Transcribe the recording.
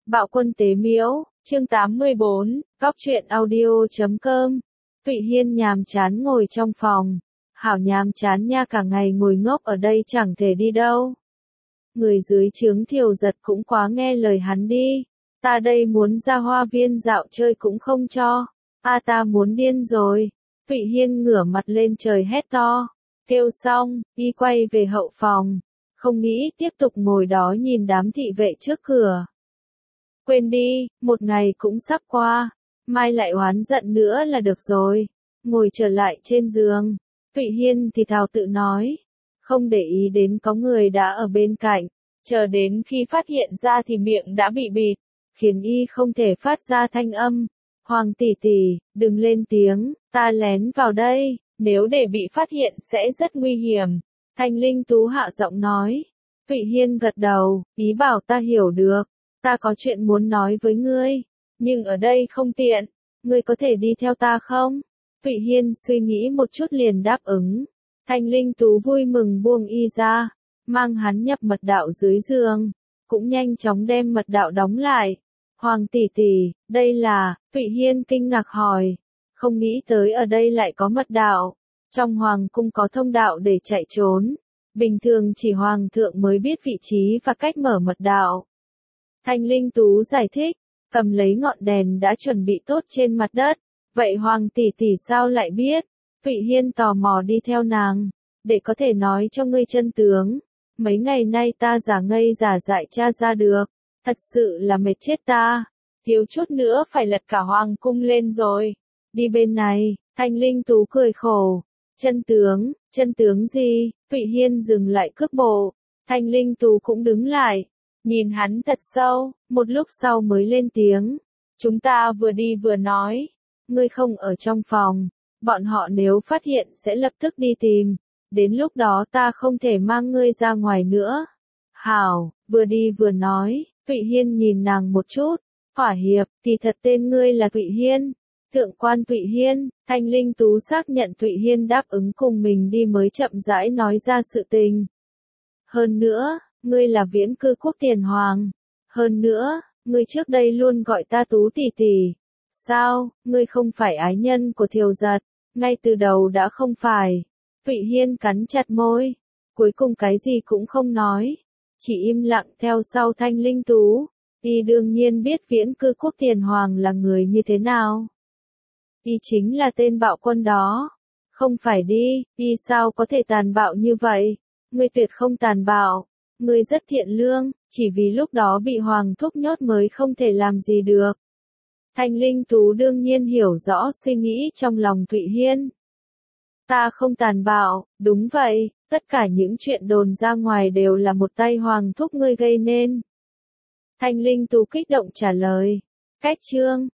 Bạo quân tế miễu, chương 84, góc truyện audio.com. Thụy Hiên nhàm chán ngồi trong phòng. Hảo nhàm chán nha, cả ngày ngồi ngốc ở đây chẳng thể đi đâu. Người dưới trướng Thiều Giật cũng quá nghe lời hắn đi. Ta đây muốn ra hoa viên dạo chơi cũng không cho. Ta muốn điên rồi. Thụy Hiên ngửa mặt lên trời hét to. Kêu xong, y quay về hậu phòng. Không nghĩ tiếp tục ngồi đó nhìn đám thị vệ trước cửa. Quên đi, một ngày cũng sắp qua, mai lại oán giận nữa là được rồi. Ngồi trở lại trên giường, Thụy Hiên thì thào tự nói, không để ý đến có người đã ở bên cạnh, chờ đến khi phát hiện ra thì miệng đã bị bịt, khiến y không thể phát ra thanh âm. Hoàng tỷ tỷ, đừng lên tiếng, ta lén vào đây, nếu để bị phát hiện sẽ rất nguy hiểm. Thanh Linh Tú hạ giọng nói. Thụy Hiên gật đầu, ý bảo ta hiểu được. Ta có chuyện muốn nói với ngươi, nhưng ở đây không tiện, ngươi có thể đi theo ta không? Thụy Hiên suy nghĩ một chút liền đáp ứng. Thanh Linh Tú vui mừng buông y ra, mang hắn nhập mật đạo dưới giường, cũng nhanh chóng đem mật đạo đóng lại. Hoàng tỷ tỷ, đây là, Thụy Hiên kinh ngạc hỏi, không nghĩ tới ở đây lại có mật đạo, trong hoàng cung có thông đạo để chạy trốn, bình thường chỉ hoàng thượng mới biết vị trí và cách mở mật đạo. Thanh Linh Tú giải thích, cầm lấy ngọn đèn đã chuẩn bị tốt trên mặt đất. Vậy Hoàng tỷ tỷ sao lại biết? Thụy Hiên tò mò đi theo nàng, để có thể nói cho ngươi chân tướng. Mấy ngày nay ta giả ngây giả dại tra ra được, thật sự là mệt chết ta, thiếu chút nữa phải lật cả hoàng cung lên rồi. Đi bên này, Thanh Linh Tú cười khổ. Chân tướng gì? Thụy Hiên dừng lại cước bộ, Thanh Linh Tú cũng đứng lại. Nhìn hắn thật sâu, một lúc sau mới lên tiếng. Chúng ta vừa đi vừa nói. Ngươi không ở trong phòng. Bọn họ nếu phát hiện sẽ lập tức đi tìm. Đến lúc đó ta không thể mang ngươi ra ngoài nữa. Hảo, vừa đi vừa nói. Thụy Hiên nhìn nàng một chút. Hỏa hiệp, thì thật tên ngươi là Thụy Hiên. Thượng quan Thụy Hiên. Thanh Linh Tú xác nhận Thụy Hiên đáp ứng cùng mình đi mới chậm rãi nói ra sự tình. Hơn nữa, ngươi là Viễn Cư Quốc Tiền Hoàng. Hơn nữa, ngươi trước đây luôn gọi ta Tú tỷ tỷ. Sao, ngươi không phải ái nhân của Thiều Giật? Ngay từ đầu đã không phải. Thụy Hiên cắn chặt môi. Cuối cùng cái gì cũng không nói. Chỉ im lặng theo sau Thanh Linh Tú. Y đương nhiên biết Viễn Cư Quốc Tiền Hoàng là người như thế nào. Y chính là tên bạo quân đó. Không phải đi, y sao có thể tàn bạo như vậy? Ngươi tuyệt không tàn bạo. Ngươi rất thiện lương, chỉ vì lúc đó bị Hoàng thúc nhốt mới không thể làm gì được. Thanh Linh Tú đương nhiên hiểu rõ suy nghĩ trong lòng Thụy Hiên. Ta không tàn bạo, đúng vậy, tất cả những chuyện đồn ra ngoài đều là một tay Hoàng thúc ngươi gây nên. Thanh Linh Tú kích động trả lời. Cách chương,